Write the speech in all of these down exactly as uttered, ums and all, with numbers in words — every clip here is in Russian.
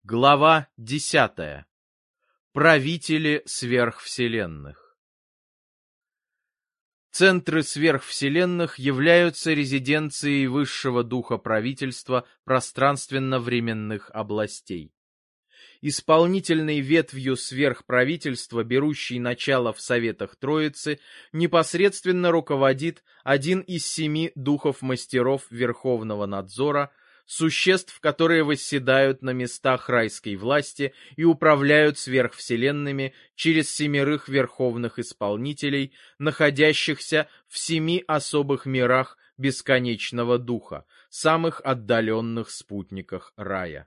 Глава десятая. Правители сверхвселенных. Центры сверхвселенных являются резиденцией высшего духа правительства пространственно-временных областей. Исполнительной ветвью сверхправительства, берущей начало в Советах Троицы, непосредственно руководит один из семи духов-мастеров Верховного Надзора, существ, которые восседают на местах райской власти и управляют сверхвселенными через семерых верховных исполнителей, находящихся в семи особых мирах бесконечного духа, самых отдаленных спутниках рая.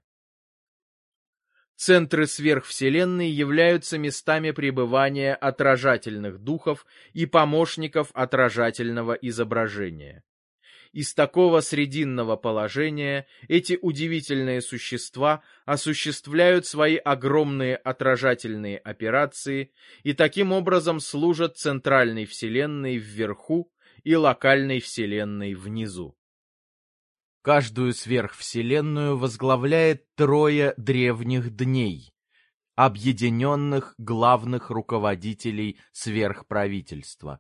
Центры сверхвселенной являются местами пребывания отражательных духов и помощников отражательного изображения. Из такого срединного положения эти удивительные существа осуществляют свои огромные отражательные операции и таким образом служат центральной вселенной вверху и локальной вселенной внизу. Каждую сверхвселенную возглавляет трое древних дней, объединенных главных руководителей сверхправительства.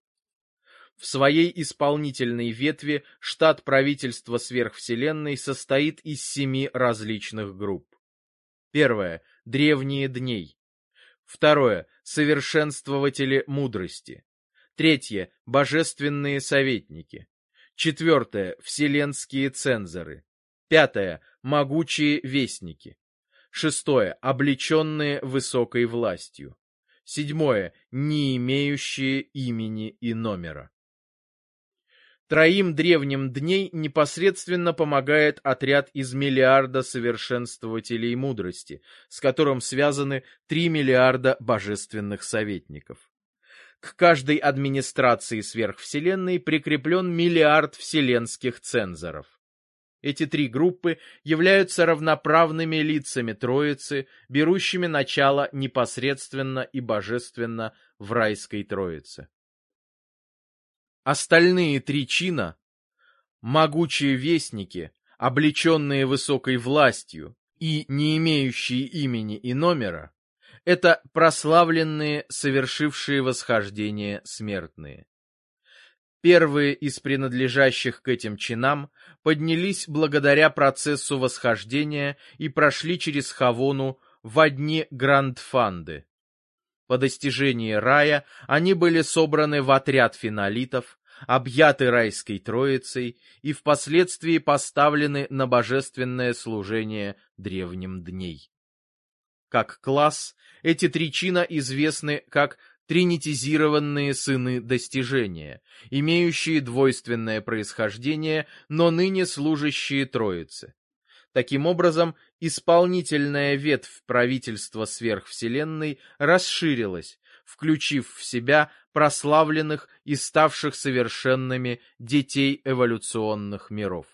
В своей исполнительной ветви штат правительства сверхвселенной состоит из семи различных групп. Первое – древние дней. Второе – совершенствователи мудрости. Третье – божественные советники. Четвертое – вселенские цензоры. Пятое – могучие вестники. Шестое – облеченные высокой властью. Седьмое – не имеющие имени и номера. Троим древним дней непосредственно помогает отряд из миллиарда совершенствователей мудрости, с которым связаны три миллиарда божественных советников. К каждой администрации сверхвселенной прикреплен миллиард вселенских цензоров. Эти три группы являются равноправными лицами Троицы, берущими начало непосредственно и божественно в райской Троице. Остальные три чина — могучие вестники, облеченные высокой властью и не имеющие имени и номера — это прославленные, совершившие восхождение смертные. Первые из принадлежащих к этим чинам поднялись благодаря процессу восхождения и прошли через Хавону во дни Грандфанды. По достижении рая они были собраны в отряд финалитов, объяты райской троицей и впоследствии поставлены на божественное служение древним дней. Как класс, эти три чина известны как тринитизированные сыны достижения, имеющие двойственное происхождение, но ныне служащие Троице. Таким образом, исполнительная ветвь правительства сверхвселенной расширилась, включив в себя прославленных и ставших совершенными детей эволюционных миров.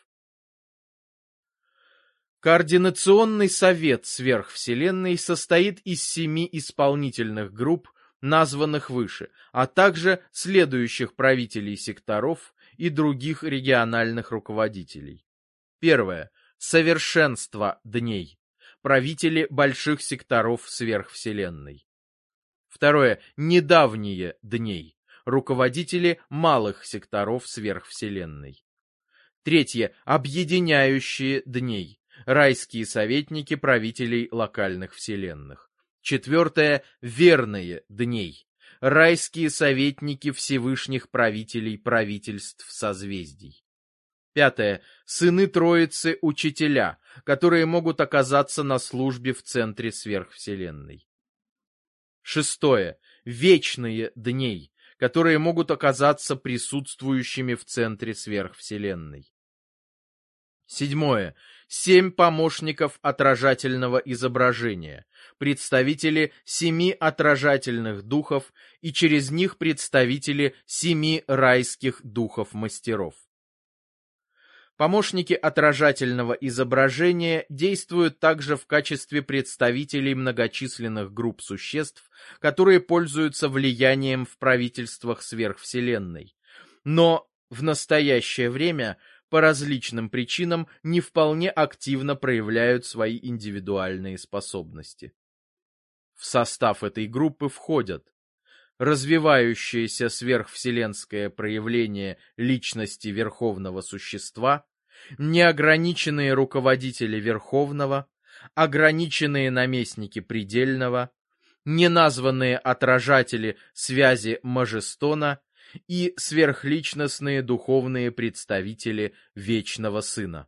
Координационный совет сверхвселенной состоит из семи исполнительных групп, названных выше, а также следующих правителей секторов и других региональных руководителей. Первое. Совершенство дней. Правители больших секторов сверхвселенной. Второе. Недавние дней. Руководители малых секторов сверхвселенной. Третье. Объединяющие дней. Райские советники правителей локальных вселенных. Четвертое. Верные дней. Райские советники Всевышних правителей правительств созвездий. Пятое. Сыны Троицы учителя, которые могут оказаться на службе в центре сверхвселенной. Шестое. Вечные дней, которые могут оказаться присутствующими в центре сверхвселенной. Седьмое. Семь помощников отражательного изображения, представители семи отражательных духов и через них представители семи райских духов-мастеров. Помощники отражательного изображения действуют также в качестве представителей многочисленных групп существ, которые пользуются влиянием в правительствах сверхвселенной. Но в настоящее время по различным причинам не вполне активно проявляют свои индивидуальные способности. В состав этой группы входят развивающееся сверхвселенское проявление личности Верховного Существа, неограниченные руководители Верховного, ограниченные наместники Предельного, неназванные отражатели связи Мажестона и сверхличностные духовные представители Вечного Сына.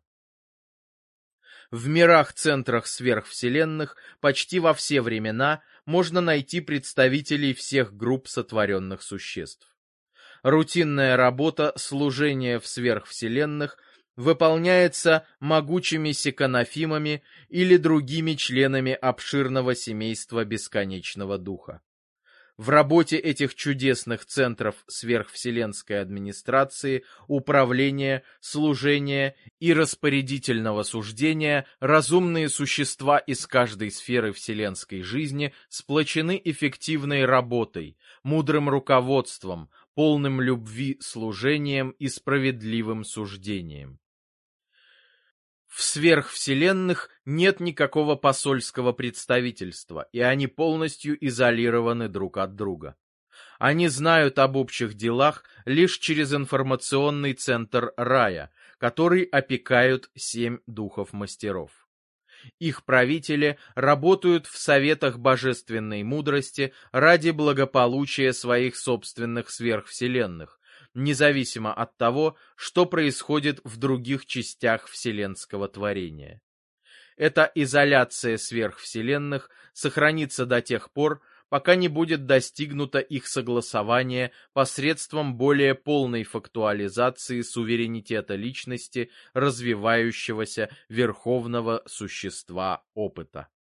В мирах-центрах сверхвселенных почти во все времена можно найти представителей всех групп сотворенных существ. Рутинная работа служения в сверхвселенных выполняется могучими секанофимами или другими членами обширного семейства Бесконечного Духа. В работе этих чудесных центров сверхвселенской администрации, управления, служения и распорядительного суждения разумные существа из каждой сферы вселенской жизни сплочены эффективной работой, мудрым руководством, полным любви служением и справедливым суждением. В сверхвселенных нет никакого посольского представительства, и они полностью изолированы друг от друга. Они знают об общих делах лишь через информационный центр рая, который опекают семь духов-мастеров. Их правители работают в советах божественной мудрости ради благополучия своих собственных сверхвселенных, независимо от того, что происходит в других частях вселенского творения. Эта изоляция сверхвселенных сохранится до тех пор, пока не будет достигнуто их согласование посредством более полной фактуализации суверенитета личности развивающегося верховного существа опыта.